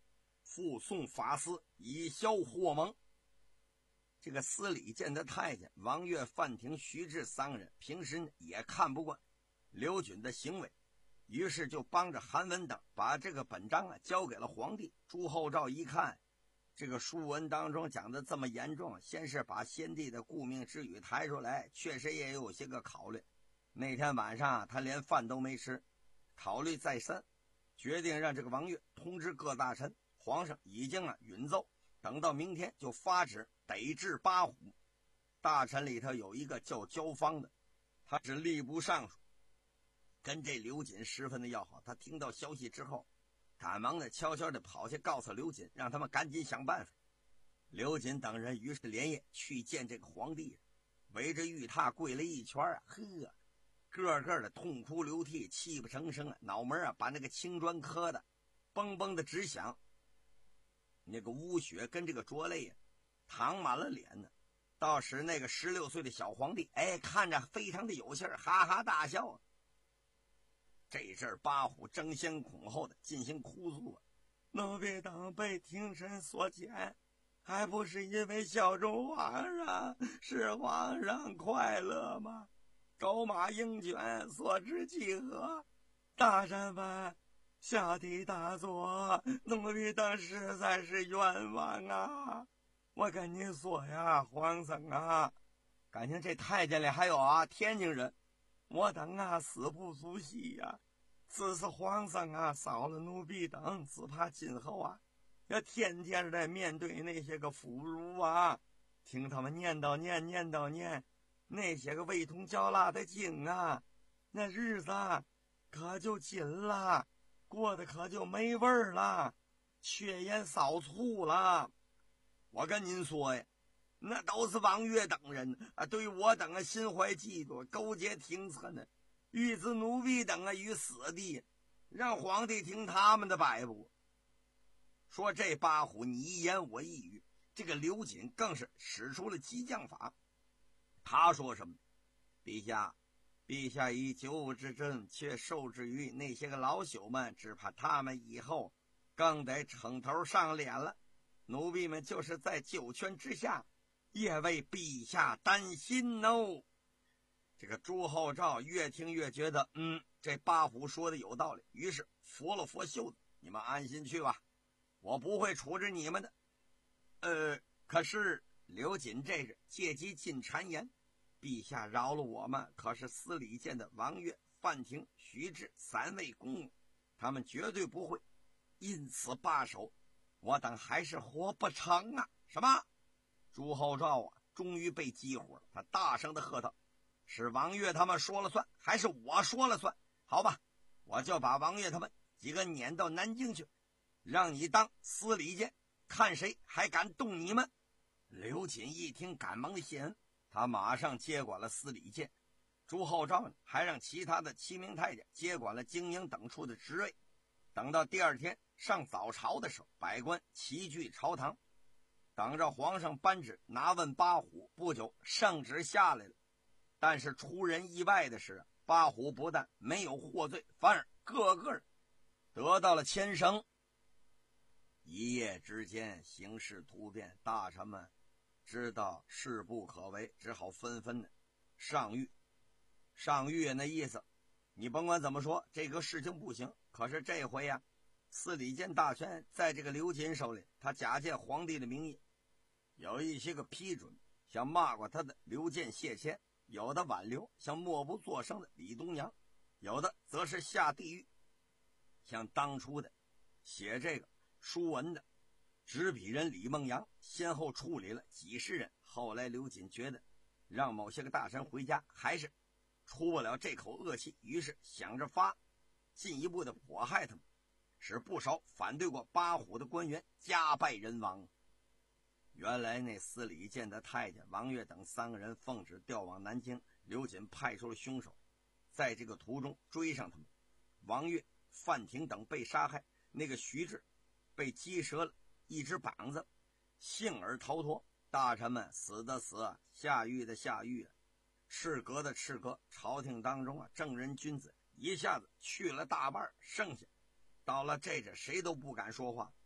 S5: 附送法司，以消祸蒙。这个司礼监的太监王岳、范廷、徐志三人平时也看不惯刘瑾的行为，于是就帮着韩文等把这个本章啊交给了皇帝。朱厚照一看这个书文当中讲的这么严重，先是把先帝的顾命之语抬出来，确实也有些个考虑。那天晚上他连饭都没吃，考虑再三，决定让这个王岳通知各大臣，皇上已经啊允奏，等到明天就发旨逮治八虎。大臣里头有一个叫焦方的，他是吏部尚书，跟这刘瑾十分的要好。他听到消息之后，赶忙的悄悄的跑去告诉刘瑾，让他们赶紧想办法。刘瑾等人于是连夜去见这个皇帝，围着玉榻跪了一圈啊，呵，个个的痛哭流涕，泣不成声啊，脑门啊把那个青砖磕的嘣嘣的直响，那个污血跟这个浊泪啊淌满了脸呢。到时那个十六岁的小皇帝，哎，看着非常的有气儿，哈哈大笑啊。这阵八虎争先恐后的进行哭诉啊，奴婢等被廷臣所擒，还不是因为效忠皇上，是皇上快乐吗？狗马鹰犬所知几何？大臣们下体大作，奴婢等实在是冤枉啊！我跟你说呀，皇上啊，感情这太监里还有啊天津人，我等啊死不足惜呀、啊。自是皇上啊少了奴婢等，只怕今后啊要天天的面对那些个俘虏啊，听他们念叨念念叨念那些个味同嚼蜡的经啊，那日子可就紧了，过得可就没味儿了，缺盐少醋了。我跟您说呀，那都是王岳等人啊，对我等啊心怀嫉妒，勾结廷臣呢，欲置奴婢等啊于死地，让皇帝听他们的摆布。说这八虎你一言我一语，这个刘瑾更是使出了激将法。他说什么？陛下，陛下以九五之珍，却受制于那些个老朽们，只怕他们以后更得撑头上脸了。奴婢们就是在九泉之下，也为陛下担心哦。这个朱厚照越听越觉得，嗯，这八虎说的有道理，于是佛了佛袖子，你们安心去吧，我不会处置你们的。呃，可是刘瑾这是借机进谗言，陛下饶了我们，可是司礼监的王岳、范廷、徐志三位公公，他们绝对不会因此罢手，我等还是活不成啊！什么？朱厚照啊，终于被激活了，他大声的喝道：“是王岳他们说了算，还是我说了算？好吧，我就把王岳他们几个撵到南京去，让你当司礼监，看谁还敢动你们！”刘瑾一听，赶忙的谢恩，他马上接管了司礼监。朱厚照呢，还让其他的七名太监接管了经营等处的职位。等到第二天上早朝的时候，百官齐聚朝堂，等着皇上颁旨拿问八虎。不久，圣旨下来了，但是出人意外的是，八虎不但没有获罪，反而个个得到了谦升。一夜之间，形势突变，大臣们知道事不可为，只好纷纷的上谕。上谕那意思，你甭管怎么说，这个事情不行。可是这回呀、啊，司礼监大权在这个刘瑾手里，他假借皇帝的名义，有一些个批准，想骂过他的刘建、谢谦；有的挽留，像默不作声的李东阳；有的则是下地狱，像当初的写这个书文的执笔人李梦阳，先后处理了几十人。后来刘瑾觉得让某些个大臣回家还是出不了这口恶气，于是想着发进一步的迫害他们，使不少反对过八虎的官员家败人亡。原来那司礼监的太监王岳等三个人奉旨调往南京，刘瑾派出了凶手，在这个途中追上他们。王岳、范廷等被杀害，那个徐志被击折了一只膀子，幸而逃脱。大臣们死的死，下狱的下狱，斥革的斥革。朝廷当中啊，正人君子一下子去了大半，剩下到了这这谁都不敢说话。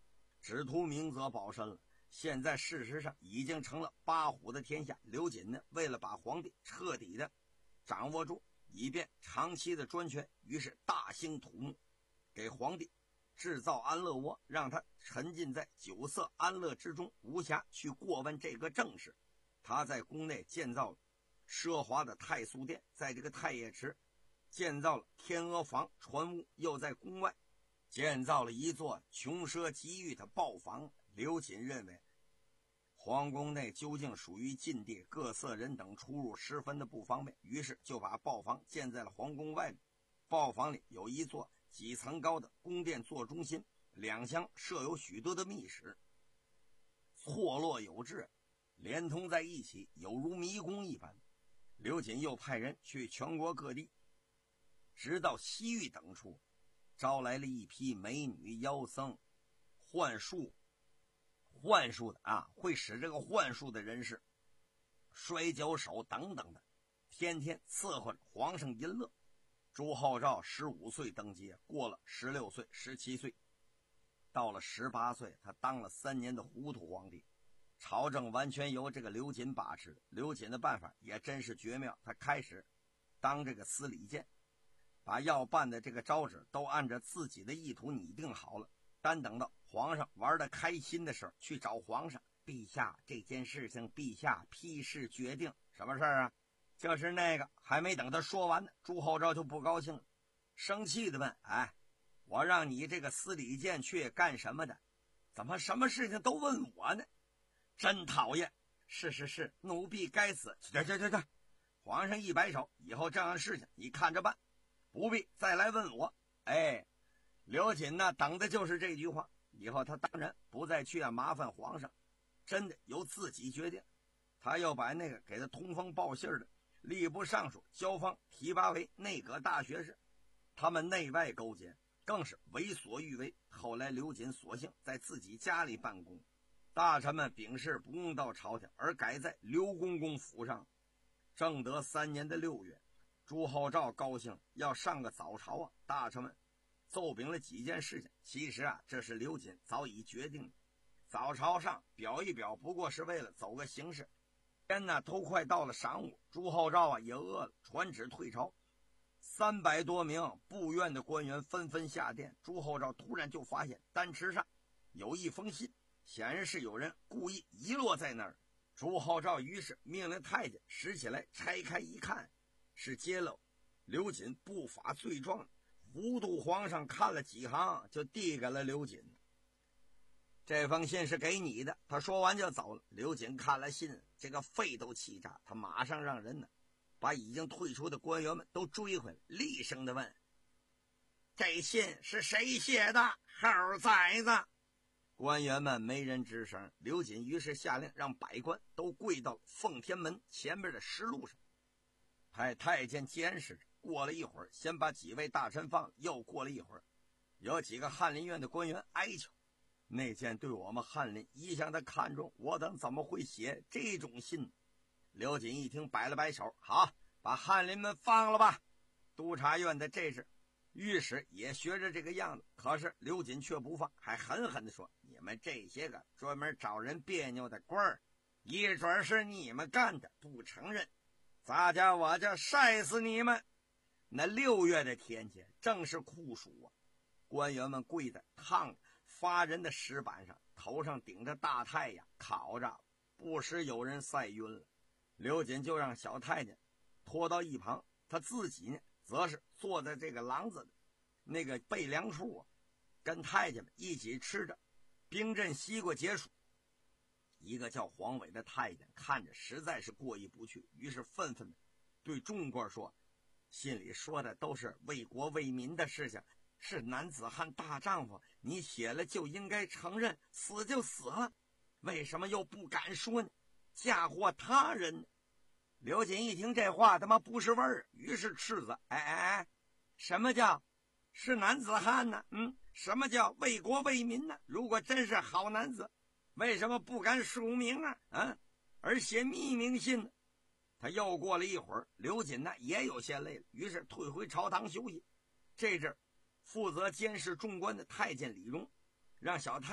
S5: 只图明哲保身了。现在事实上已经成了八虎的天下。刘瑾呢，为了把皇帝彻底的掌握住，以便长期的专权，于是大兴土木，给皇帝制造安乐窝，让他沉浸在酒色安乐之中，无暇去过问这个政事。他在宫内建造了奢华的太素殿，在这个太液池建造了天鹅房船屋，又在宫外建造了一座穷奢极欲的豹房。刘瑾认为皇宫内究竟属于禁地，各色人等出入十分的不方便，于是就把豹房建在了皇宫外面。豹房里有一座几层高的宫殿做中心，两厢设有许多的密室，错落有致，连通在一起，有如迷宫一般。刘瑾又派人去全国各地，直到西域等处，招来了一批美女妖僧、幻术幻术的啊，会使这个幻术的人士、摔跤手等等的，天天伺候着皇上淫乐。朱厚照十五岁登基，过了十六岁、十七岁，到了十八岁，他当了三年的糊涂皇帝，朝政完全由这个刘瑾把持。刘瑾的办法也真是绝妙，他开始当这个司礼监，把要办的这个招旨都按照自己的意图拟定好了，单等到皇上玩得开心的时候去找皇上，陛下，这件事情陛下批示决定。什么事儿啊？就是那个。还没等他说完呢，朱厚照就不高兴了，生气的问：哎，我让你这个司礼监去干什么的？怎么什么事情都问我呢？真讨厌！是是是，奴婢该死。去去去去！皇上一摆手，以后这样的事情你看着办，不必再来问我。哎，刘瑾呢，等的就是这句话。以后他当然不再去啊麻烦皇上，真的由自己决定。他又把那个给他通风报信的吏部尚书焦芳提拔为内阁大学士，他们内外勾结，更是为所欲为。后来刘瑾索性在自己家里办公，大臣们秉事不用到朝廷，而改在刘公公府上。正德三年的六月，朱厚照高兴要上个早朝啊，大臣们奏禀了几件事情。其实啊，这是刘瑾早已决定的。早朝上表一表，不过是为了走个形式。天呢，都快到了晌午，朱厚照啊也饿了，传旨退朝。三百多名部院的官员纷纷下殿。朱厚照突然就发现单池上有一封信，显然是有人故意遗落在那儿。朱厚照于是命令太监拾起来拆开一看，是揭露刘瑾不法罪状。糊涂皇上看了几行，就递给了刘瑾。这封信是给你的。他说完就走了。刘瑾看了信，这个肺都气炸，他马上让人呢把已经退出的官员们都追回来，厉声的问：这信是谁写的？猴崽子！官员们没人吱声。刘瑾于是下令让百官都跪到奉天门前边的石路上，派太监监视着。过了一会儿，先把几位大臣放了。又过了一会儿，有几个翰林院的官员哀求：那件对我们翰林一向的看重，我等怎么会写这种信？刘瑾一听，摆了摆手：好，把翰林们放了吧。督察院的这事，御史也学着这个样子，可是刘瑾却不放，还狠狠地说：你们这些个专门找人别扭的官儿，一准是你们干的，不承认，咋家我就晒死你们！那六月的天气正是酷暑啊，官员们跪在烫发人的石板上，头上顶着大太阳烤着，不时有人晒晕了。刘瑾就让小太监拖到一旁，他自己呢则是坐在这个廊子的那个背梁处啊，跟太监们一起吃着冰镇西瓜解暑。一个叫黄伟的太监看着实在是过意不去，于是愤愤的对众官说：信里说的都是为国为民的事情，是男子汉大丈夫，你写了就应该承认，死就死了，为什么又不敢说呢？嫁祸他人呢？刘瑾一听这话他妈不是味儿，于是斥责：哎哎哎，什么叫是男子汉呢？嗯，什么叫为国为民呢？如果真是好男子，为什么不敢署名啊？啊，而写匿名信呢？他又过了一会儿，刘瑾呢也有些累了，于是退回朝堂休息。这阵负责监视众官的太监李荣让小太监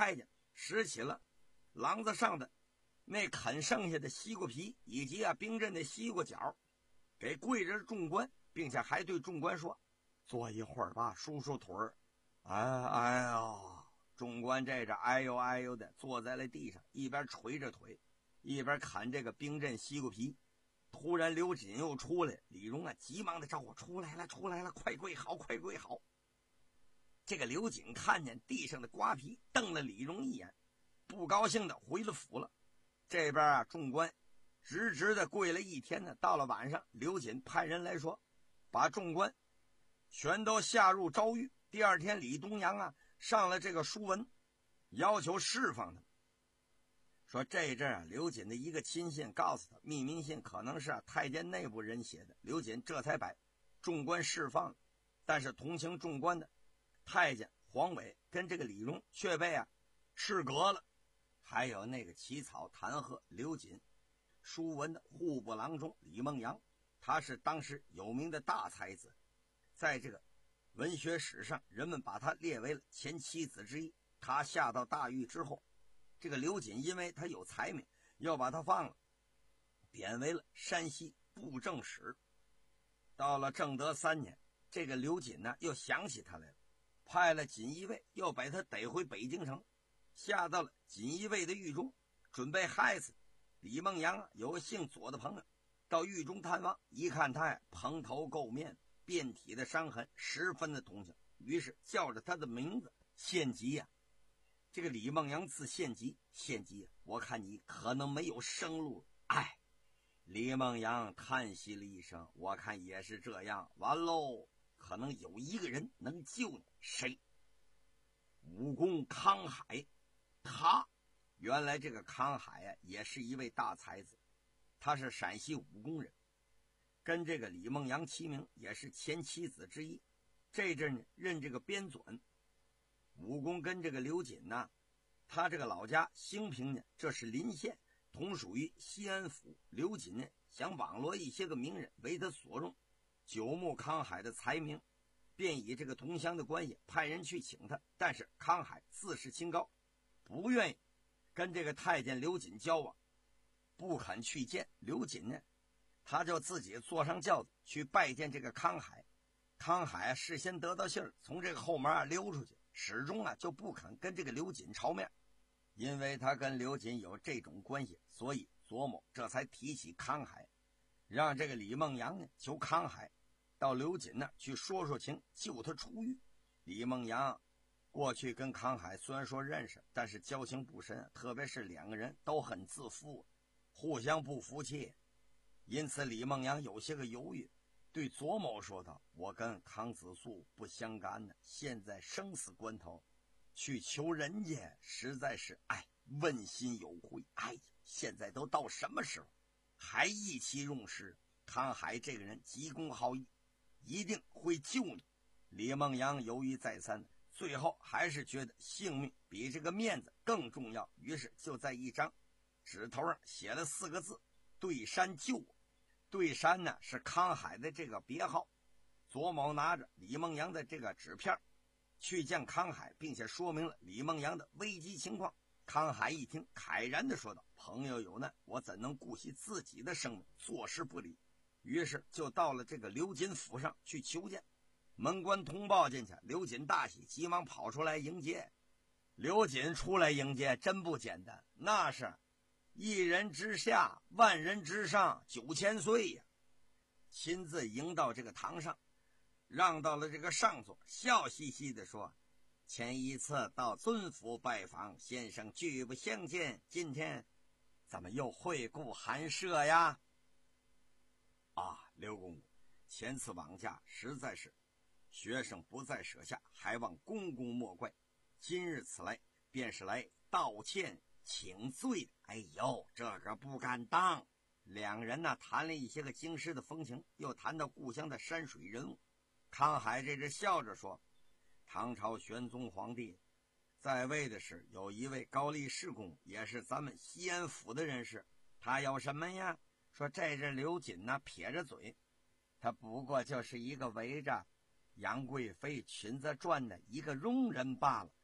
S5: 拾起了廊子上的那啃剩下的西瓜皮以及啊冰镇的西瓜角，给跪着众官，并且还对众官说：“坐一会儿吧，舒舒腿儿。”哎哎呦，众官这着哎呦哎呦的坐在了地上，一边捶着腿，一边啃这个冰镇西瓜皮。突然刘瑾又出来，李荣啊急忙的招呼：“出来了，出来了，快跪好，快跪好。”这个刘瑾看见地上的瓜皮，瞪了李荣一眼，不高兴的回了府了。这边啊，众官直直的跪了一天呢。到了晚上，刘瑾派人来说，把众官全都下入诏狱。第二天，李东阳啊上了这个书文，要求释放他们。说这一阵啊，刘瑾的一个亲信告诉他，密明信可能是啊太监内部人写的。刘瑾这才把众官释放了，但是同情众官的太监黄伟跟这个李荣却被啊斥革了。还有那个起草弹劾刘瑾书文的户部郎中李梦阳，他是当时有名的大才子，在这个文学史上人们把他列为了前七子之一。他下到大狱之后，这个刘瑾因为他有才名，又把他放了，贬为了山西布政使。到了正德三年，这个刘瑾呢又想起他来了，派了锦衣卫又把他逮回北京城，下到了锦衣卫的狱中，准备害死李梦阳啊。有个姓左的朋友到狱中探望，一看他呀蓬头垢面，遍体的伤痕，十分的同情，于是叫着他的名字献吉呀、啊。这个李梦阳字献吉，献吉、啊，我看你可能没有生路。哎，李梦阳叹息了一声，我看也是这样，完喽，可能有一个人能救你。谁？武功康海。他原来这个康海啊也是一位大才子，他是陕西武功人，跟这个李梦阳齐名，也是前七子之一。这阵呢任这个边纂，武功跟这个刘瑾呢，他这个老家兴平呢，这是邻县，同属于西安府。刘瑾呢想网罗一些个名人为他所用，久慕康海的才名，便以这个同乡的关系派人去请他。但是康海自视清高，不愿意跟这个太监刘瑾交往，不肯去见刘瑾呢，他就自己坐上轿子去拜见这个康海。康海事先得到信儿，从这个后门啊溜出去，始终啊就不肯跟这个刘瑾朝面。因为他跟刘瑾有这种关系，所以左某这才提起康海，让这个李梦阳呢求康海到刘瑾那去说说情，救他出狱。李梦阳过去跟康海虽然说认识，但是交情不深，特别是两个人都很自负，互相不服气，因此李梦阳有些个犹豫，对左某说道：“我跟康子素不相干呢，现在生死关头，去求人家实在是哎问心有愧。哎，现在都到什么时候，还意气用事？康海这个人急公好义，一定会救你。”李梦阳犹豫再三，最后还是觉得性命比这个面子更重要，于是就在一张纸头上写了四个字：“对山救我。”对山呢是康海的这个别号。左某拿着李梦阳的这个纸片去见康海，并且说明了李梦阳的危机情况。康海一听，慨然地说道：“朋友有难，我怎能顾惜自己的生命，坐视不理？”于是就到了这个刘瑾府上去求见。门官通报进去，刘瑾大喜，急忙跑出来迎接。刘瑾出来迎接真不简单，那是一人之下，万人之上，九千岁呀！亲自迎到这个堂上，让到了这个上座，笑嘻嘻地说：“前一次到尊府拜访，先生拒不相见，今天怎么又会顾寒舍呀？”啊，刘公公，前次往驾实在是学生不在舍下，还望公公莫怪。今日此来，便是来道歉请罪的。哎呦，这个不敢当。两人呢谈了一些个京师的风情，又谈到故乡的山水人物。康海这只笑着说：“唐朝玄宗皇帝在位的是有一位高力士公，也是咱们西安府的人士。他有什么呀？说这只刘瑾呢撇着嘴，他不过就是一个围着杨贵妃裙子转的一个佣人罢了。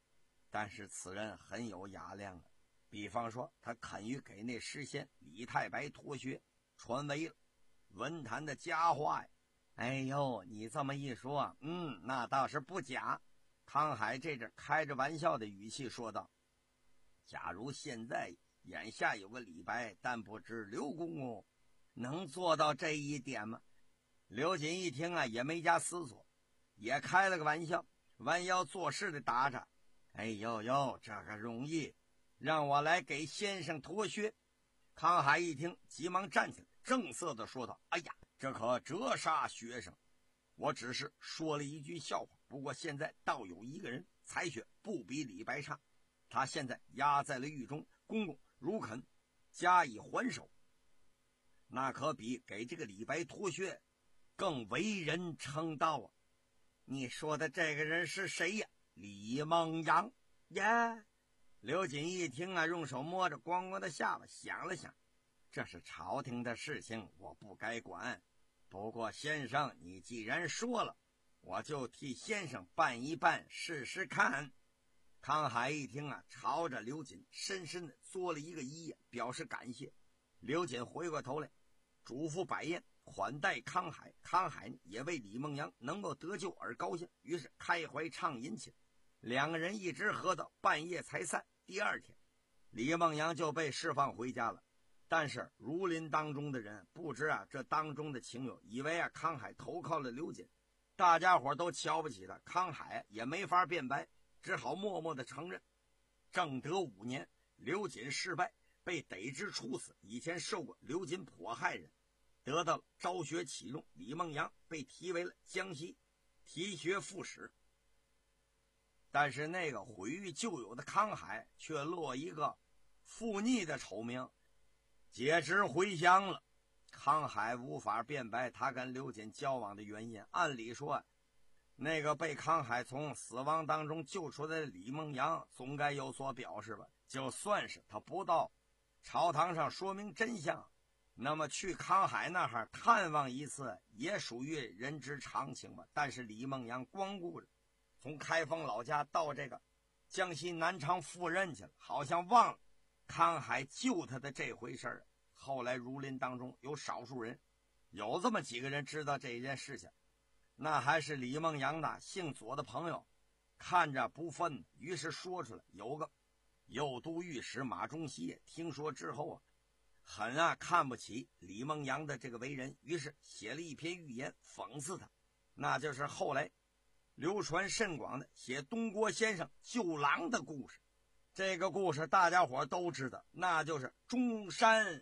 S5: 但是此人很有雅量啊。比方说，他肯于给那诗仙李太白脱靴，传为了文坛的佳话呀。哎呦，你这么一说，嗯，那倒是不假。康海这阵开着玩笑的语气说道：假如现在眼下有个李白，但不知刘公公能做到这一点吗？刘瑾一听啊，也没加思索，也开了个玩笑，弯腰做事的答着：哎呦呦，这个容易，让我来给先生脱靴。康海一听，急忙站起来，正色地说道：哎呀，这可折杀学生，我只是说了一句笑话，不过现在倒有一个人才学不比李白差，他现在压在了狱中，公公如肯加以还手，那可比给这个李白脱靴更为人称道啊。你说的这个人是谁呀？李梦阳呀。刘瑾一听啊，用手摸着光光的下巴，想了想，这是朝廷的事情，我不该管。不过先生，你既然说了，我就替先生办一办试试看。康海一听啊，朝着刘瑾深深的作了一个揖，表示感谢。刘瑾回过头来嘱咐摆宴款待康海，康海也为李梦阳能够得救而高兴，于是开怀畅饮起来。两个人一直喝到半夜才散。第二天，李梦阳就被释放回家了。但是儒林当中的人不知啊，这当中的情友，以为啊康海投靠了刘瑾，大家伙都瞧不起他。康海也没法辩白，只好默默的承认。正德五年，刘瑾失败，被逮之处死。以前受过刘瑾迫害人，得到了昭学启用。李梦阳被提为了江西提学副使。但是那个毁誉旧友的康海却落一个负逆的丑名，解职回乡了。康海无法辩白他跟刘瑾交往的原因，按理说那个被康海从死亡当中救出来的李梦阳总该有所表示吧。就算是他不到朝堂上说明真相，那么去康海那儿探望一次也属于人之常情吧。但是李梦阳光顾着从开封老家到这个江西南昌赴任去了，好像忘了康海救他的这回事儿。后来儒林当中有少数人，有这么几个人知道这件事情，那还是李梦阳的姓左的朋友看着不忿，于是说出来。有个右都御史马中锡听说之后啊，很啊看不起李梦阳的这个为人，于是写了一篇寓言讽刺他，那就是后来流传甚广的写东郭先生救狼的故事。这个故事大家伙都知道，那就是中山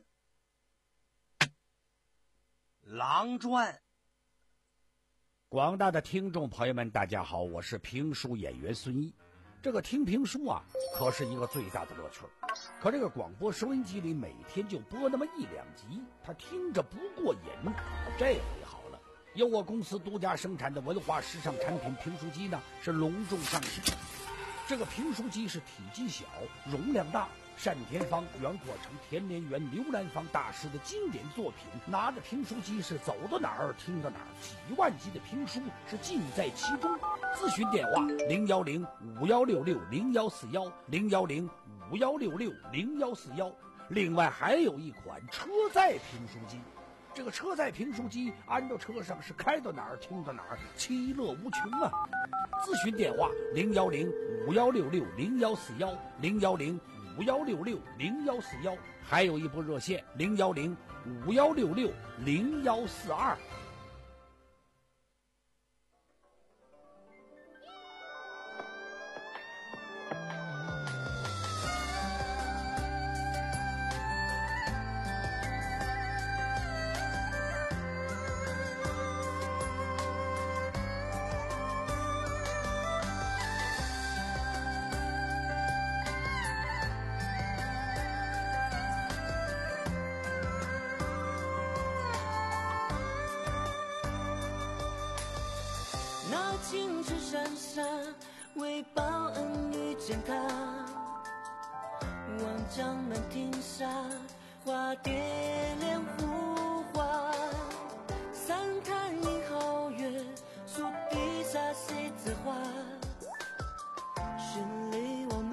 S5: 狼传。
S3: 广大的听众朋友们大家好，我是评书演员孙一。这个听评书啊可是一个最大的乐趣，可这个广播收音机里每天就播那么一两集，他听着不过瘾。这回好了，由我公司独家生产的文化时尚产品评书机呢是隆重上市。这个评书机是体积小，容量大，单田芳、袁阔成、田连元、刘兰芳大师的经典作品，拿着评书机是走到哪儿听到哪儿，几万集的评书是尽在其中。咨询电话零幺零五幺六六零幺四幺零幺零五幺六六零幺四幺。另外还有一款车载评书机，这个车载评书机安到车上是开到哪儿听到哪儿，其乐无穷啊！咨询电话零幺零五幺六六零幺四幺零幺零五幺六六零幺四幺，还有一部热线零幺零五幺六六零幺四二。
S2: 青池山下为报恩遇见他，望江南亭下花蝶恋湖花，三潭映皓月，树底下西子花，十里望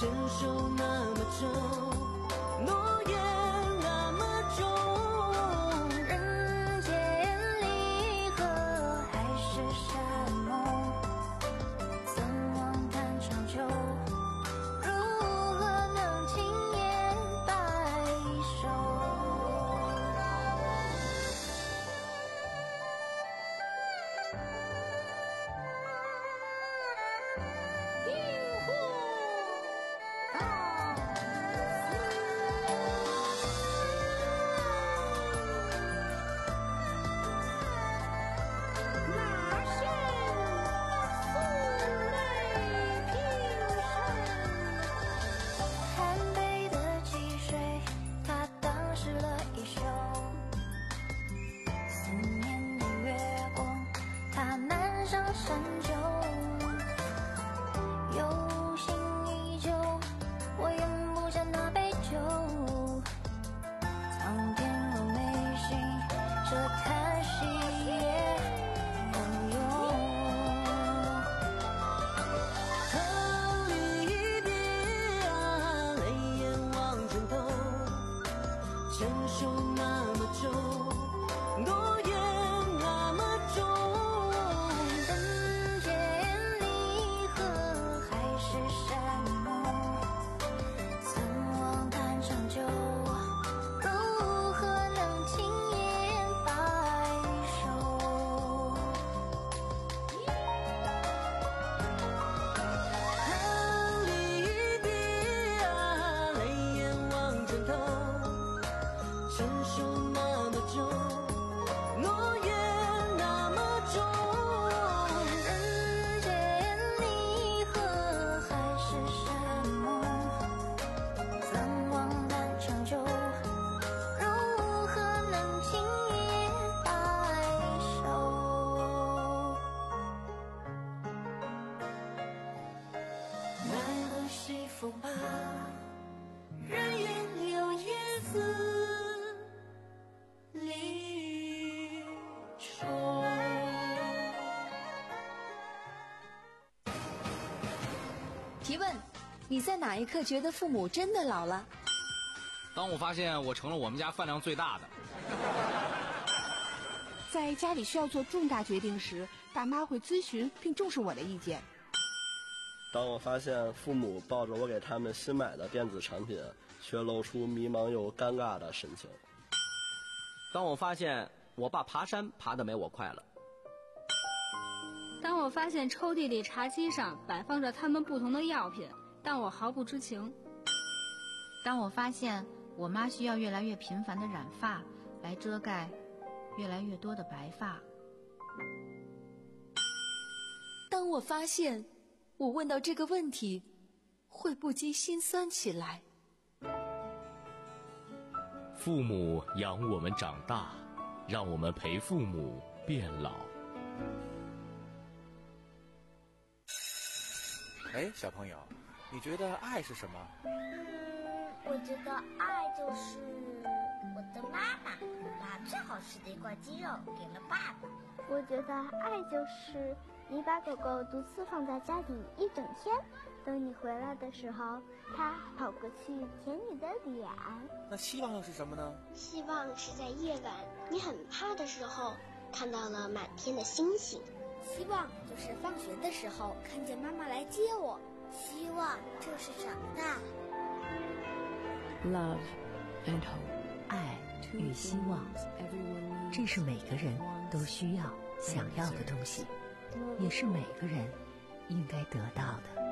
S2: 牵手那么久，诺言那么重，
S6: 人间离合海誓山盟，怎望断长久？如何能轻言白首？
S11: 提问：你在哪一刻觉得父母真的老了？
S12: 当我发现我成了我们家饭量最大的。
S13: 在家里需要做重大决定时，爸妈会咨询并重视我的意见。
S14: 当我发现父母抱着我给他们新买的电子产品，却露出迷茫又尴尬的神情。
S15: 当我发现我爸爬山爬得没我快了。
S16: 当我发现抽屉里茶几上摆放着他们不同的药品，但我毫不知情。
S17: 当我发现我妈需要越来越频繁的染发来遮盖越来越多的白发。
S11: 当我发现我问到这个问题会不禁心酸起来。
S18: 父母养我们长大，让我们陪父母变老。
S19: 哎，小朋友，你觉得爱是什么？
S6: 嗯，我觉得爱就是我的妈妈把最好吃的一块鸡肉给了爸爸。
S20: 我觉得爱就是你把狗狗独自放在家里一整天，等你回来的时候，它跑过去舔你的脸。
S19: 那希望又是什么呢？
S21: 希望是在夜晚你很怕的时候，看到了满天的星星。
S20: 希望就是放学的时候看见妈妈来接我。
S6: 希望就是长大。
S22: Love and hope， 爱与希望，这是每个人都需要、想要的东西，也是每个人应该得到的。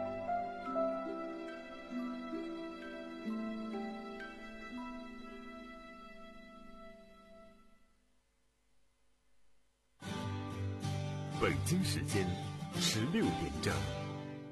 S1: 北京时间十六点整。